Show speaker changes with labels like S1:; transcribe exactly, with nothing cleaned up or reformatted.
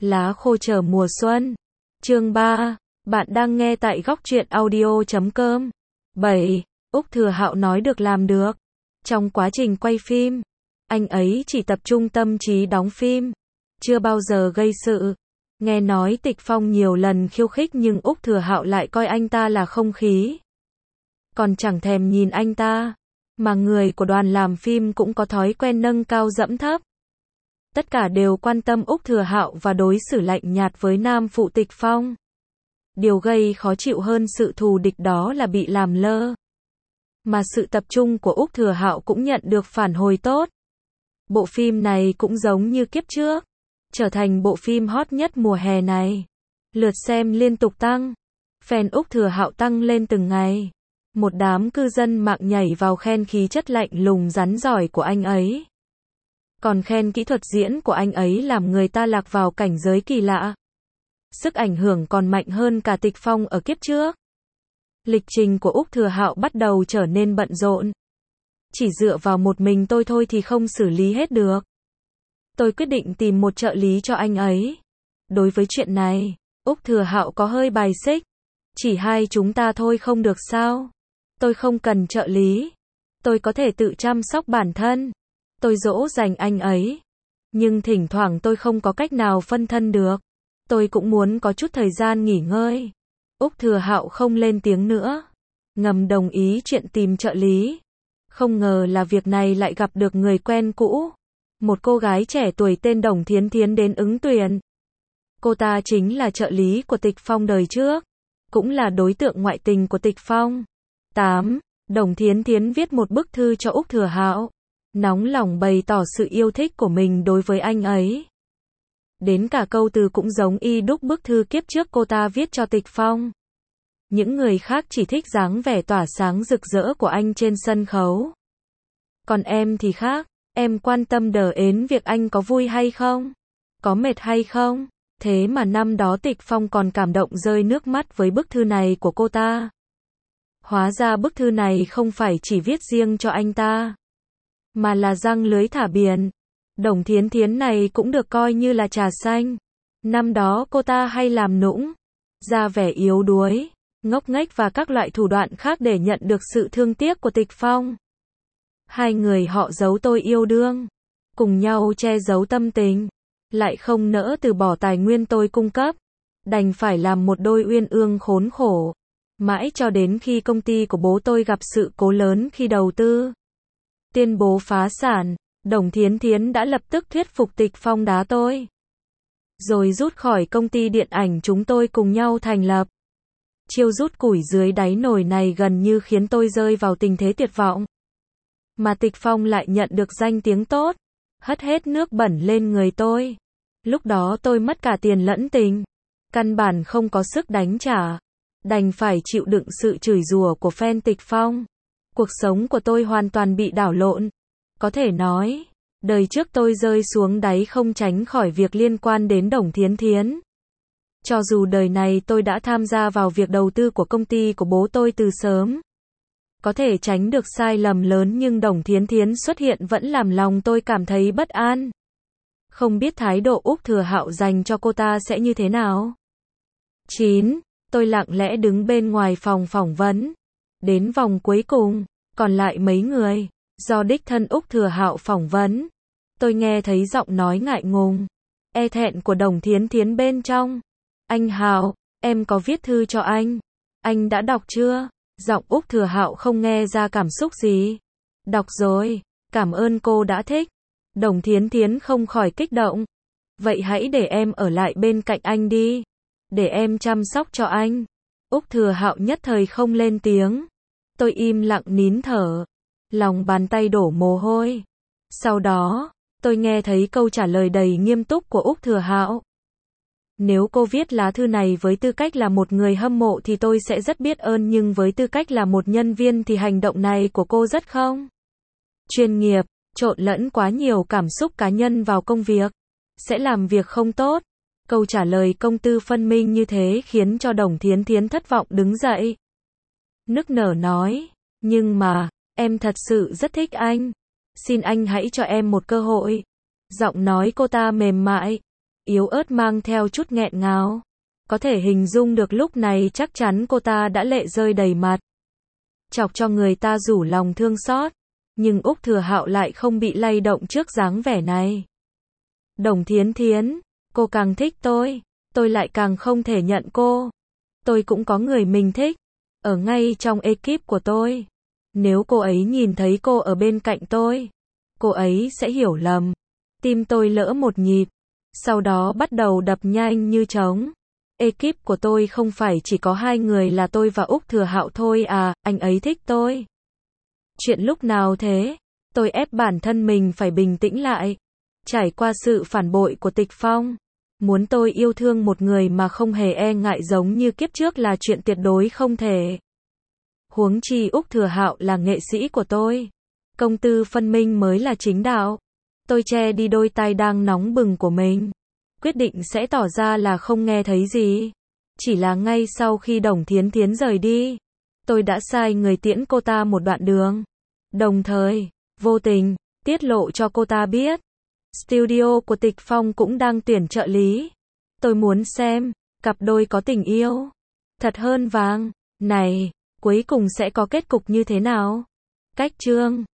S1: Lá khô chờ mùa xuân. Chương ba. Bạn đang nghe tại góc truyện audio chấm com. bảy. Úc Thừa Hạo nói được làm được. Trong quá trình quay phim, anh ấy chỉ tập trung tâm trí đóng phim, chưa bao giờ gây sự. Nghe nói Tịch Phong nhiều lần khiêu khích nhưng Úc Thừa Hạo lại coi anh ta là không khí, còn chẳng thèm nhìn anh ta. Mà người của đoàn làm phim cũng có thói quen nâng cao dẫm thấp. Tất cả đều quan tâm Úc Thừa Hạo và đối xử lạnh nhạt với nam phụ Tịch Phong. Điều gây khó chịu hơn sự thù địch đó là bị làm lơ. Mà sự tập trung của Úc Thừa Hạo cũng nhận được phản hồi tốt. Bộ phim này cũng giống như kiếp trước, trở thành bộ phim hot nhất mùa hè này. Lượt xem liên tục tăng, fan Úc Thừa Hạo tăng lên từng ngày. Một đám cư dân mạng nhảy vào khen khí chất lạnh lùng rắn giỏi của anh ấy. Còn khen kỹ thuật diễn của anh ấy làm người ta lạc vào cảnh giới kỳ lạ. Sức ảnh hưởng còn mạnh hơn cả Tịch Phong ở kiếp trước. Lịch trình của Úc Thừa Hạo bắt đầu trở nên bận rộn. Chỉ dựa vào một mình tôi thôi thì không xử lý hết được. Tôi quyết định tìm một trợ lý cho anh ấy. Đối với chuyện này, Úc Thừa Hạo có hơi bài xích. Chỉ hai chúng ta thôi không được sao? Tôi không cần trợ lý. Tôi có thể tự chăm sóc bản thân. Tôi dỗ dành anh ấy. Nhưng thỉnh thoảng tôi không có cách nào phân thân được. Tôi cũng muốn có chút thời gian nghỉ ngơi. Úc Thừa Hạo không lên tiếng nữa, ngầm đồng ý chuyện tìm trợ lý. Không ngờ là việc này lại gặp được người quen cũ. Một cô gái trẻ tuổi tên Đồng Thiến Thiến đến ứng tuyển. Cô ta chính là trợ lý của Tịch Phong đời trước, cũng là đối tượng ngoại tình của Tịch Phong. tám. Đồng Thiến Thiến viết một bức thư cho Úc Thừa Hạo, nóng lòng bày tỏ sự yêu thích của mình đối với anh ấy. Đến cả câu từ cũng giống y đúc bức thư kiếp trước cô ta viết cho Tịch Phong. Những người khác chỉ thích dáng vẻ tỏa sáng rực rỡ của anh trên sân khấu. Còn em thì khác, em quan tâm đờ ến việc anh có vui hay không, có mệt hay không. Thế mà năm đó Tịch Phong còn cảm động rơi nước mắt với bức thư này của cô ta. Hóa ra bức thư này không phải chỉ viết riêng cho anh ta, mà là giăng lưới thả biển. Đồng Thiến Thiến này cũng được coi như là trà xanh. Năm đó cô ta hay làm nũng, ra vẻ yếu đuối, ngốc nghếch và các loại thủ đoạn khác để nhận được sự thương tiếc của Tịch Phong. Hai người họ giấu tôi yêu đương, cùng nhau che giấu tâm tình, lại không nỡ từ bỏ tài nguyên tôi cung cấp, đành phải làm một đôi uyên ương khốn khổ. Mãi cho đến khi công ty của bố tôi gặp sự cố lớn khi đầu tư, tuyên bố phá sản, Đồng Thiến Thiến đã lập tức thuyết phục Tịch Phong đá tôi, rồi rút khỏi công ty điện ảnh chúng tôi cùng nhau thành lập. Chiêu rút củi dưới đáy nồi này gần như khiến tôi rơi vào tình thế tuyệt vọng. Mà Tịch Phong lại nhận được danh tiếng tốt, hất hết nước bẩn lên người tôi. Lúc đó tôi mất cả tiền lẫn tình, căn bản không có sức đánh trả, đành phải chịu đựng sự chửi rủa của fan Tịch Phong. Cuộc sống của tôi hoàn toàn bị đảo lộn. Có thể nói, đời trước tôi rơi xuống đáy không tránh khỏi việc liên quan đến Đồng Thiến Thiến. Cho dù đời này tôi đã tham gia vào việc đầu tư của công ty của bố tôi từ sớm, có thể tránh được sai lầm lớn, nhưng Đồng Thiến Thiến xuất hiện vẫn làm lòng tôi cảm thấy bất an. Không biết thái độ Úc Thừa Hạo dành cho cô ta sẽ như thế nào. chín. Tôi lặng lẽ đứng bên ngoài phòng phỏng vấn. Đến vòng cuối cùng, còn lại mấy người, do đích thân Úc Thừa Hạo phỏng vấn. Tôi nghe thấy giọng nói ngại ngùng, e thẹn của Đồng Thiến Thiến bên trong. Anh Hạo, em có viết thư cho anh. Anh đã đọc chưa? Giọng Úc Thừa Hạo không nghe ra cảm xúc gì. Đọc rồi, cảm ơn cô đã thích. Đồng Thiến Thiến không khỏi kích động. Vậy hãy để em ở lại bên cạnh anh đi, để em chăm sóc cho anh. Úc Thừa Hạo nhất thời không lên tiếng. Tôi im lặng nín thở, lòng bàn tay đổ mồ hôi. Sau đó, tôi nghe thấy câu trả lời đầy nghiêm túc của Úc Thừa Hạo. Nếu cô viết lá thư này với tư cách là một người hâm mộ thì tôi sẽ rất biết ơn, nhưng với tư cách là một nhân viên thì hành động này của cô rất không chuyên nghiệp, trộn lẫn quá nhiều cảm xúc cá nhân vào công việc, sẽ làm việc không tốt. Câu trả lời công tư phân minh như thế khiến cho Đồng Thiến Thiến thất vọng đứng dậy, nức nở nói, nhưng mà, em thật sự rất thích anh. Xin anh hãy cho em một cơ hội. Giọng nói cô ta mềm mại, yếu ớt mang theo chút nghẹn ngào. Có thể hình dung được lúc này chắc chắn cô ta đã lệ rơi đầy mặt. Chọc cho người ta rủ lòng thương xót. Nhưng Úc Thừa Hạo lại không bị lay động trước dáng vẻ này. Đồng Thiến Thiến, cô càng thích tôi, tôi lại càng không thể nhận cô. Tôi cũng có người mình thích, ở ngay trong ekip của tôi. Nếu cô ấy nhìn thấy cô ở bên cạnh tôi, cô ấy sẽ hiểu lầm. Tim tôi lỡ một nhịp, sau đó bắt đầu đập nhanh như trống. Ekip của tôi không phải chỉ có hai người là tôi và Úc Thừa Hạo thôi à, anh ấy thích tôi. Chuyện lúc nào thế? Tôi ép bản thân mình phải bình tĩnh lại. Trải qua sự phản bội của Tịch Phong, muốn tôi yêu thương một người mà không hề e ngại giống như kiếp trước là chuyện tuyệt đối không thể. Huống chi Úc Thừa Hạo là nghệ sĩ của tôi. Công tư phân minh mới là chính đạo. Tôi che đi đôi tai đang nóng bừng của mình. Quyết định sẽ tỏ ra là không nghe thấy gì. Chỉ là ngay sau khi Đồng Thiến Thiến rời đi, tôi đã sai người tiễn cô ta một đoạn đường. Đồng thời, vô tình, tiết lộ cho cô ta biết. Studio của Tịch Phong cũng đang tuyển trợ lý. Tôi muốn xem, cặp đôi có tình yêu thật hơn vàng này, cuối cùng sẽ có kết cục như thế nào? Cách chương